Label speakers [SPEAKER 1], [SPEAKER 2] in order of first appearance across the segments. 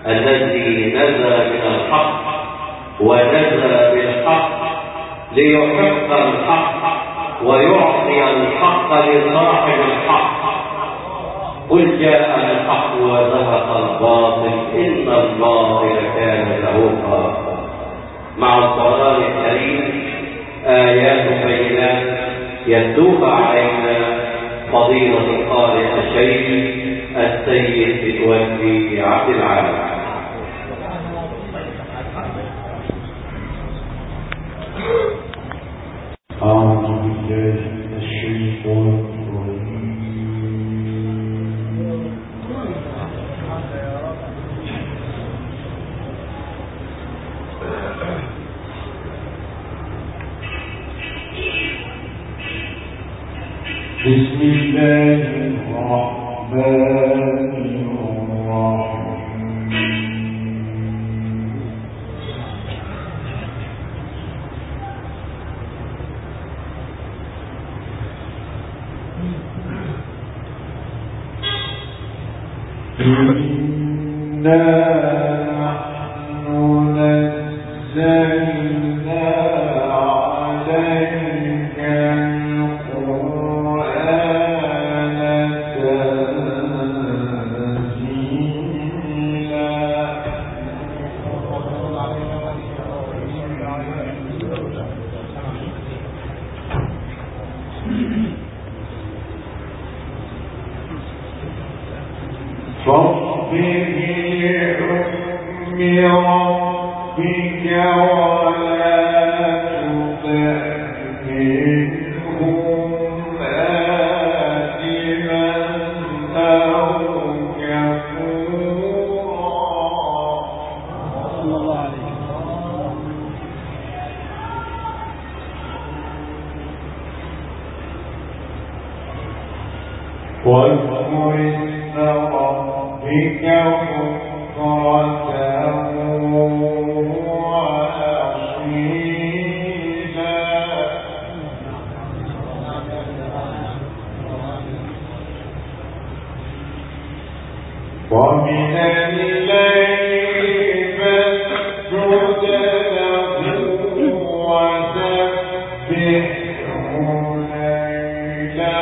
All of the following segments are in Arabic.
[SPEAKER 1] الذي نزل من الحق ونزل بالحق ليحق الحق ويعطي الحق لصاحب الحق. قل جاء الحق وزهق الباطل إن الباطل كان زهوقا. مع القرآن الكريم آيات بينات يتلوها علينا فضيلة القارئ الشيخ السيد متولي عبد العال.
[SPEAKER 2] أعوذ بالله من الشيطان الرجيم. بسم الله الرحمن الرحيم. إنا نحن نزلنا عليك القرآن تنزيلا. فاصبر لحكم ربك ولا تطع منهم آثما أو كفورا. صلى الله عليه وسلم. واذكر اسم ربك بكرة وأصيلا. ومن الليل فاسجد له وسبحه ليلا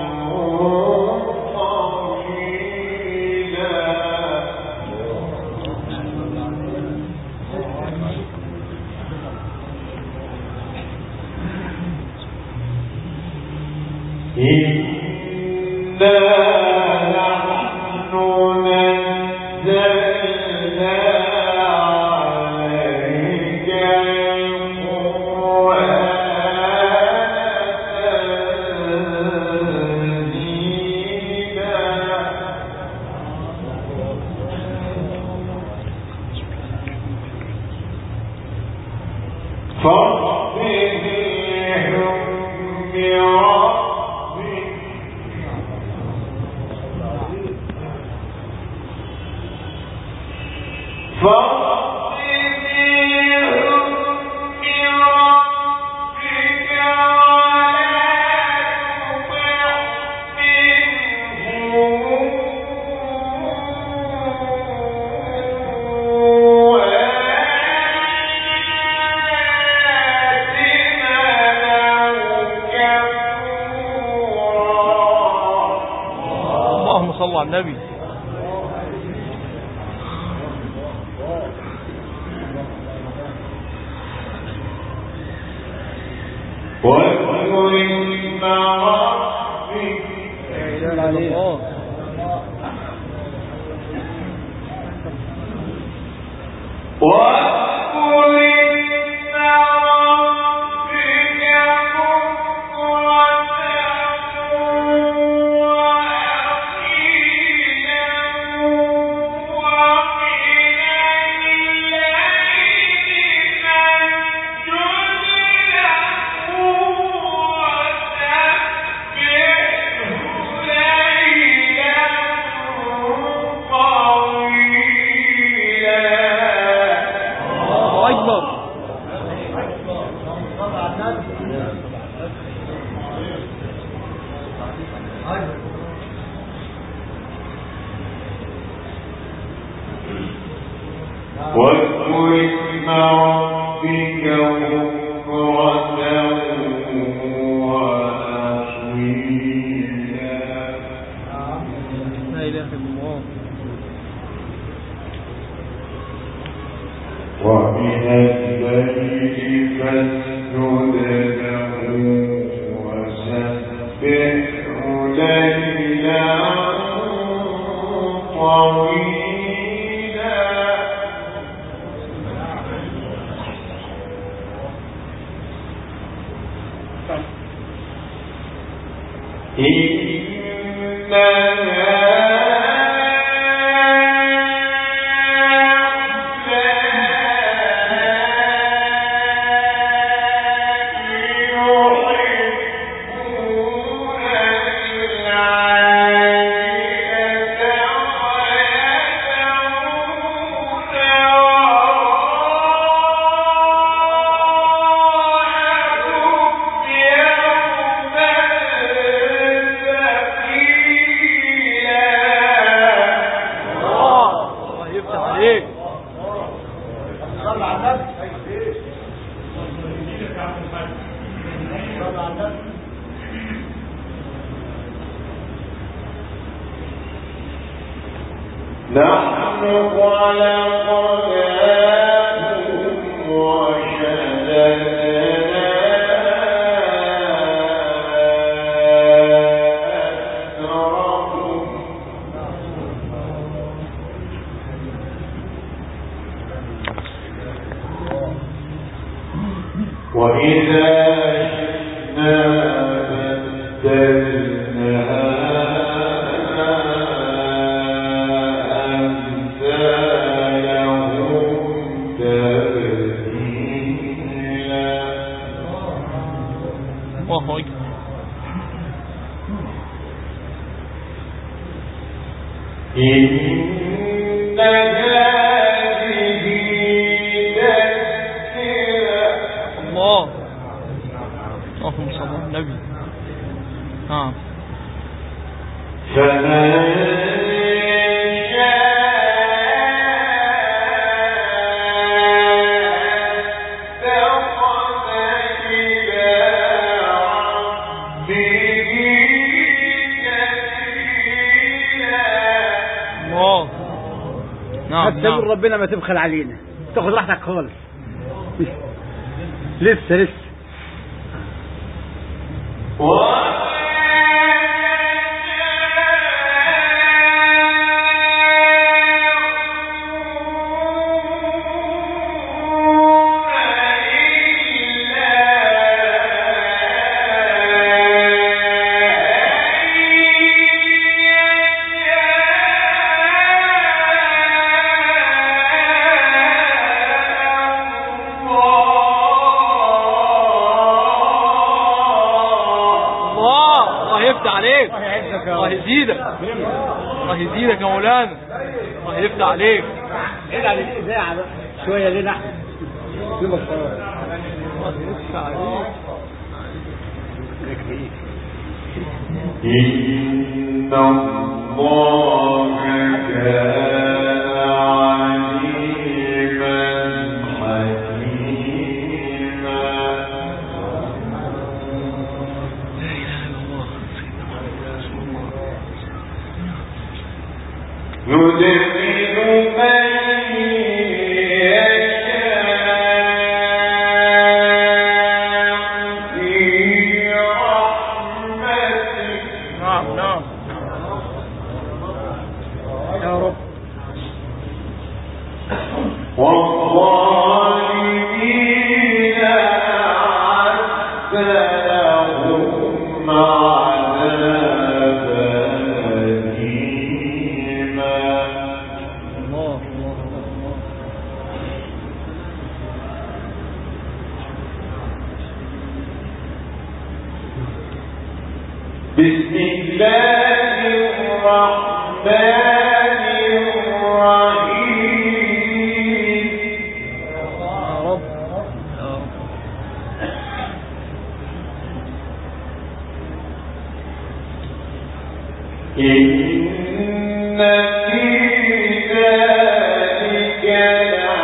[SPEAKER 2] إنا نحن نزلنا عليك القرآن تنزيلا. فاصبر لحكم ربك اللهم صل على النبي. واذكر اسم ربك. واذكر اسم ربك بكرة وأصيلا.
[SPEAKER 3] لا إله إلا الله.
[SPEAKER 2] ومن الليل فاسجد له وسبحه ليلا طويلا. نحن خلقناكم وشددنا أسركم وإذا شئنا بدلنا إن هذه تذكرة.
[SPEAKER 3] الله. اللهم صل على النبي.
[SPEAKER 2] فمن شاء اتخذ إلى ربه سبيلا.
[SPEAKER 4] هتقول ربنا ما تبخل علينا، تاخد راحتك خالص. لسه
[SPEAKER 3] الله يزيدك يا مولانا. الله يفتح عليك.
[SPEAKER 4] عيد على الإذاعة بقى شوية لنا احنا.
[SPEAKER 3] الله يفتح عليك.
[SPEAKER 2] إن الله كان عليما حكيما. يدخل من يشاء في رحمته.
[SPEAKER 3] نعم
[SPEAKER 4] يا رب.
[SPEAKER 2] والظالمين أعد لهم عذابا أليما. بسم الله الرحمن الرحيم. إن في ذلك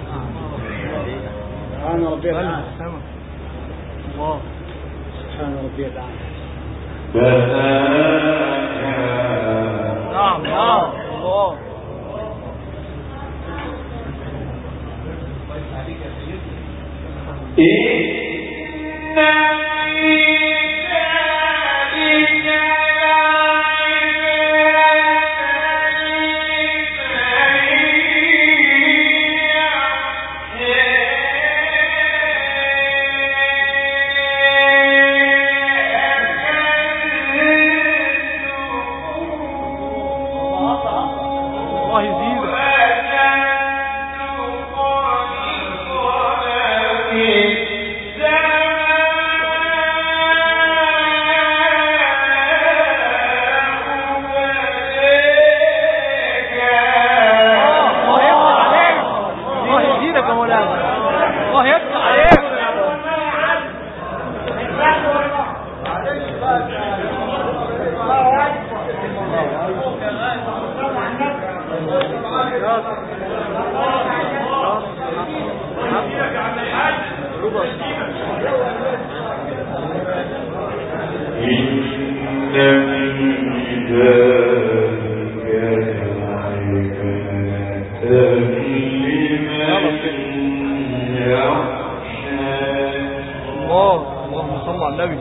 [SPEAKER 4] سبحان ربي الأعلى.
[SPEAKER 3] الله
[SPEAKER 4] سبحان ربي الأعلى.
[SPEAKER 3] نعم نعم الله اللهم صل على النبي.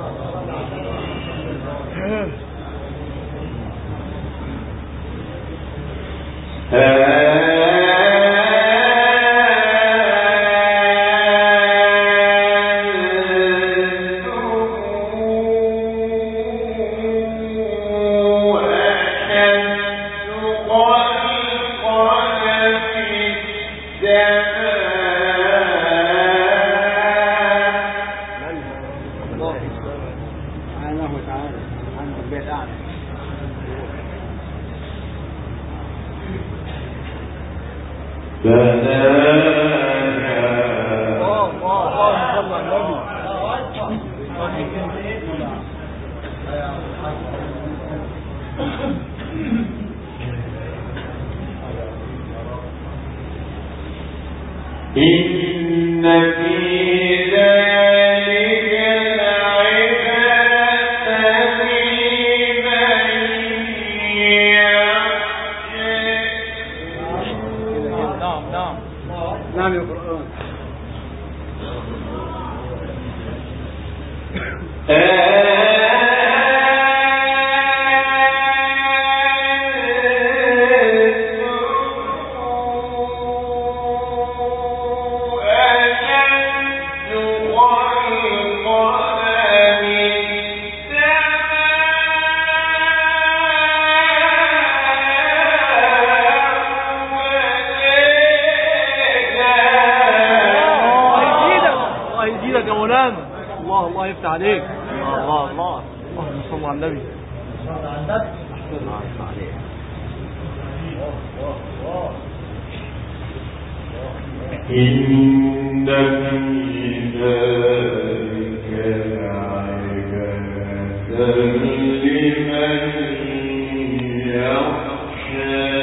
[SPEAKER 3] الله يفتح عليك. الله الله اللهم صل على النبي.
[SPEAKER 2] إن في ذلك لعبرة لمن يخشى.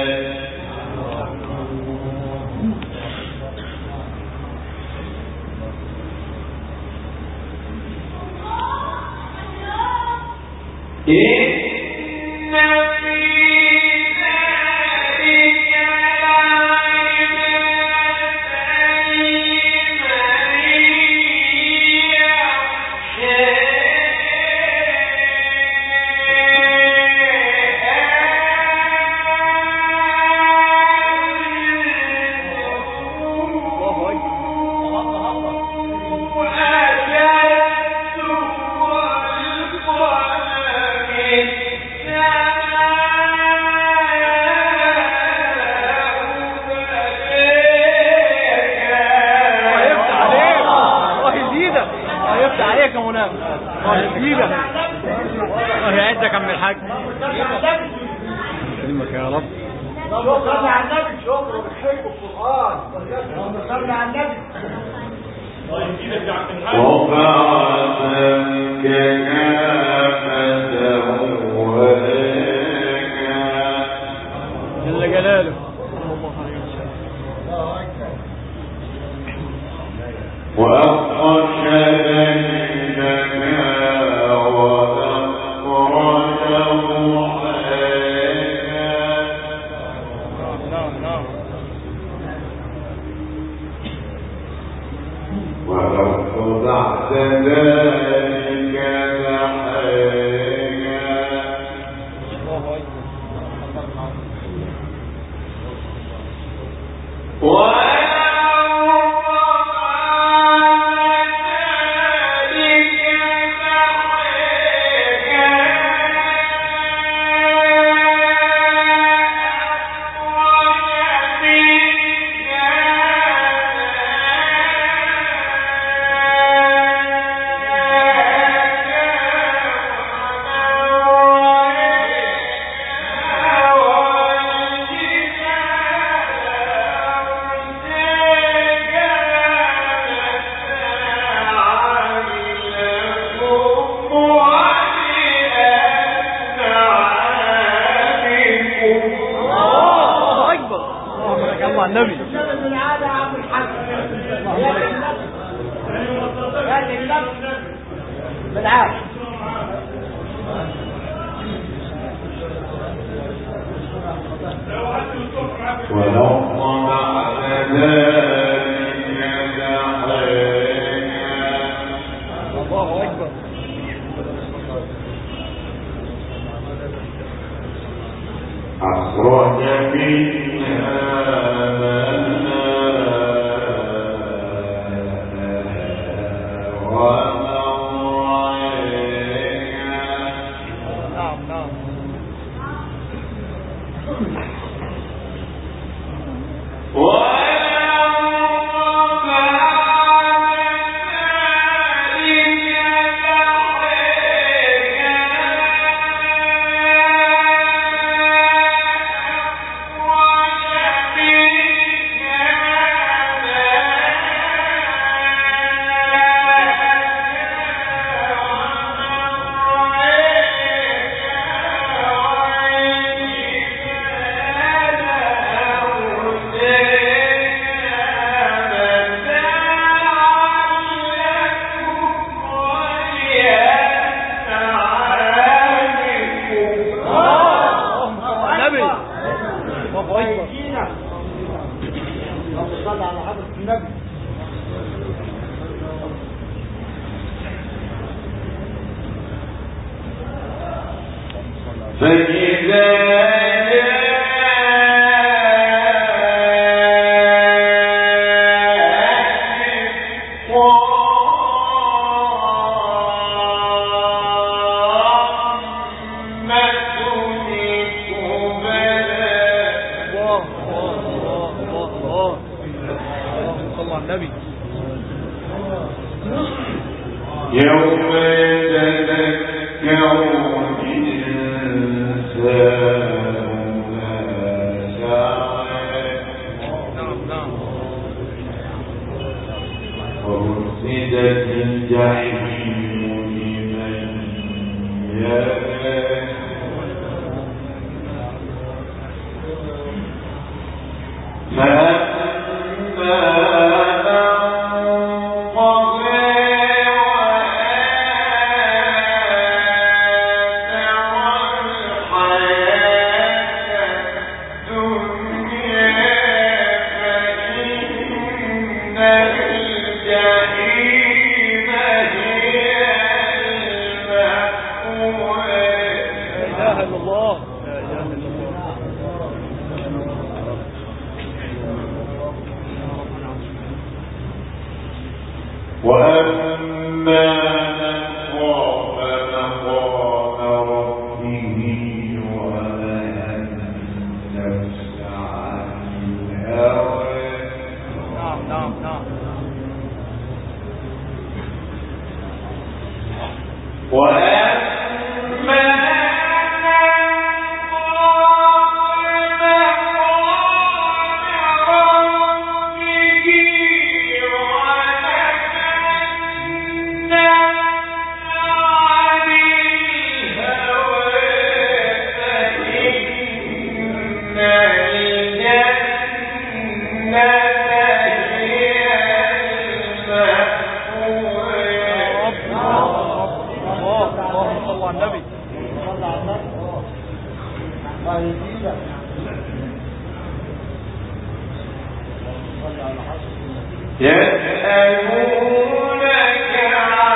[SPEAKER 2] يسألونك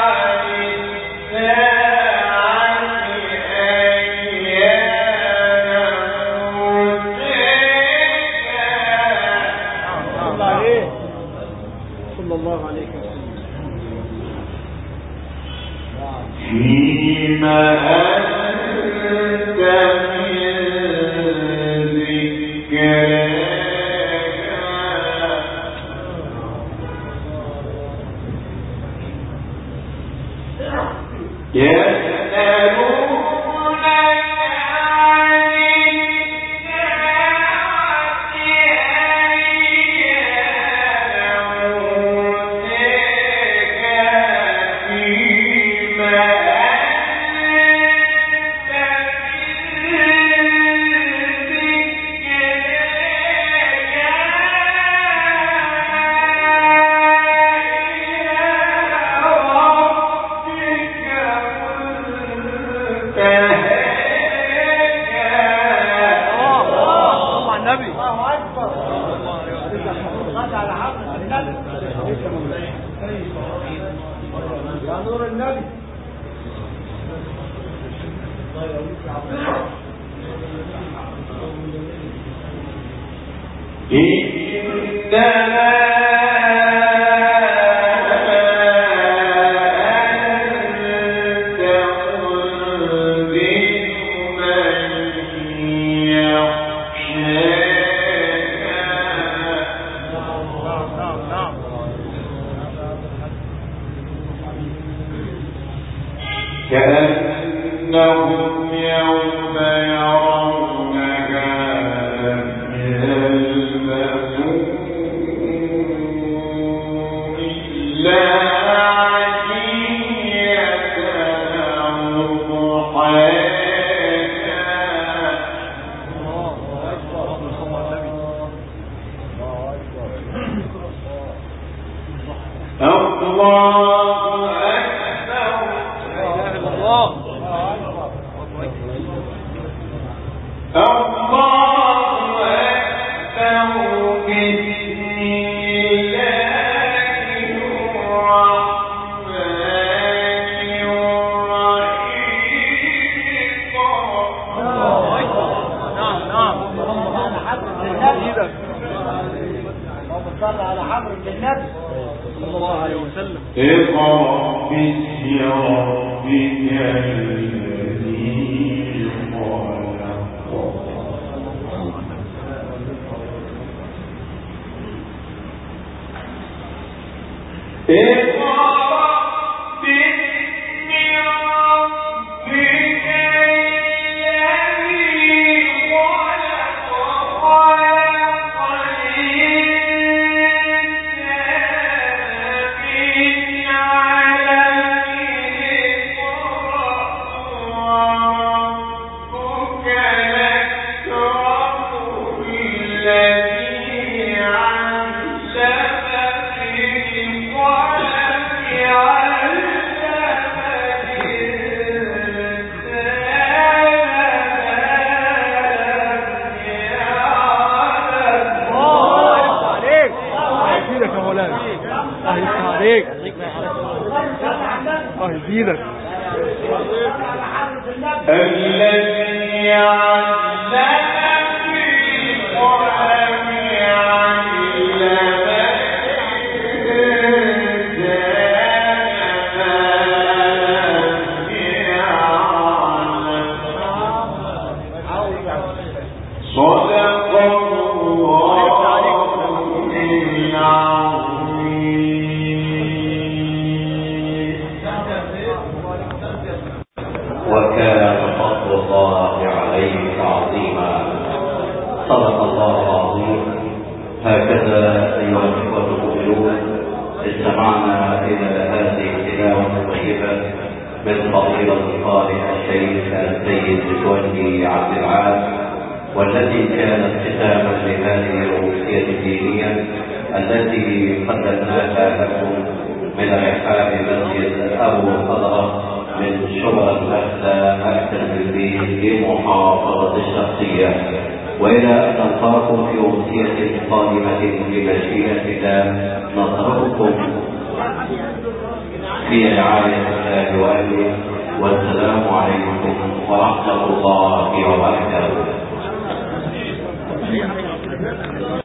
[SPEAKER 4] صلى الله عليه وسلم.
[SPEAKER 2] فيما أنت من ذكرك كأنهم يوم يرونها لم يلبثوا إلا عشية أو اقرأ باسم ربك الذي خلق الذي علم بالقلم
[SPEAKER 1] وكان فضل الله عليك عظيما. صدق الله العظيم. هكذا أيها الإخوة المؤمنون استمعنا إلى هذه التلاوة الطيبة من فضيلة القارئ الشيخ السيد متولي عبد العال، والتي كانت ختاما لهذه الأمسية الدينية التي قدمناها لكم من رحاب مسجد أبو الخضراء من شبرا الأخلاء التلميذي لمحافظة الشرقية. وإلى أن نلقاكم في أمسية قادمة بمشيئة الله، نترككم في رعاية الله وأهله، والسلام عليكم ورحمة الله وبركاته.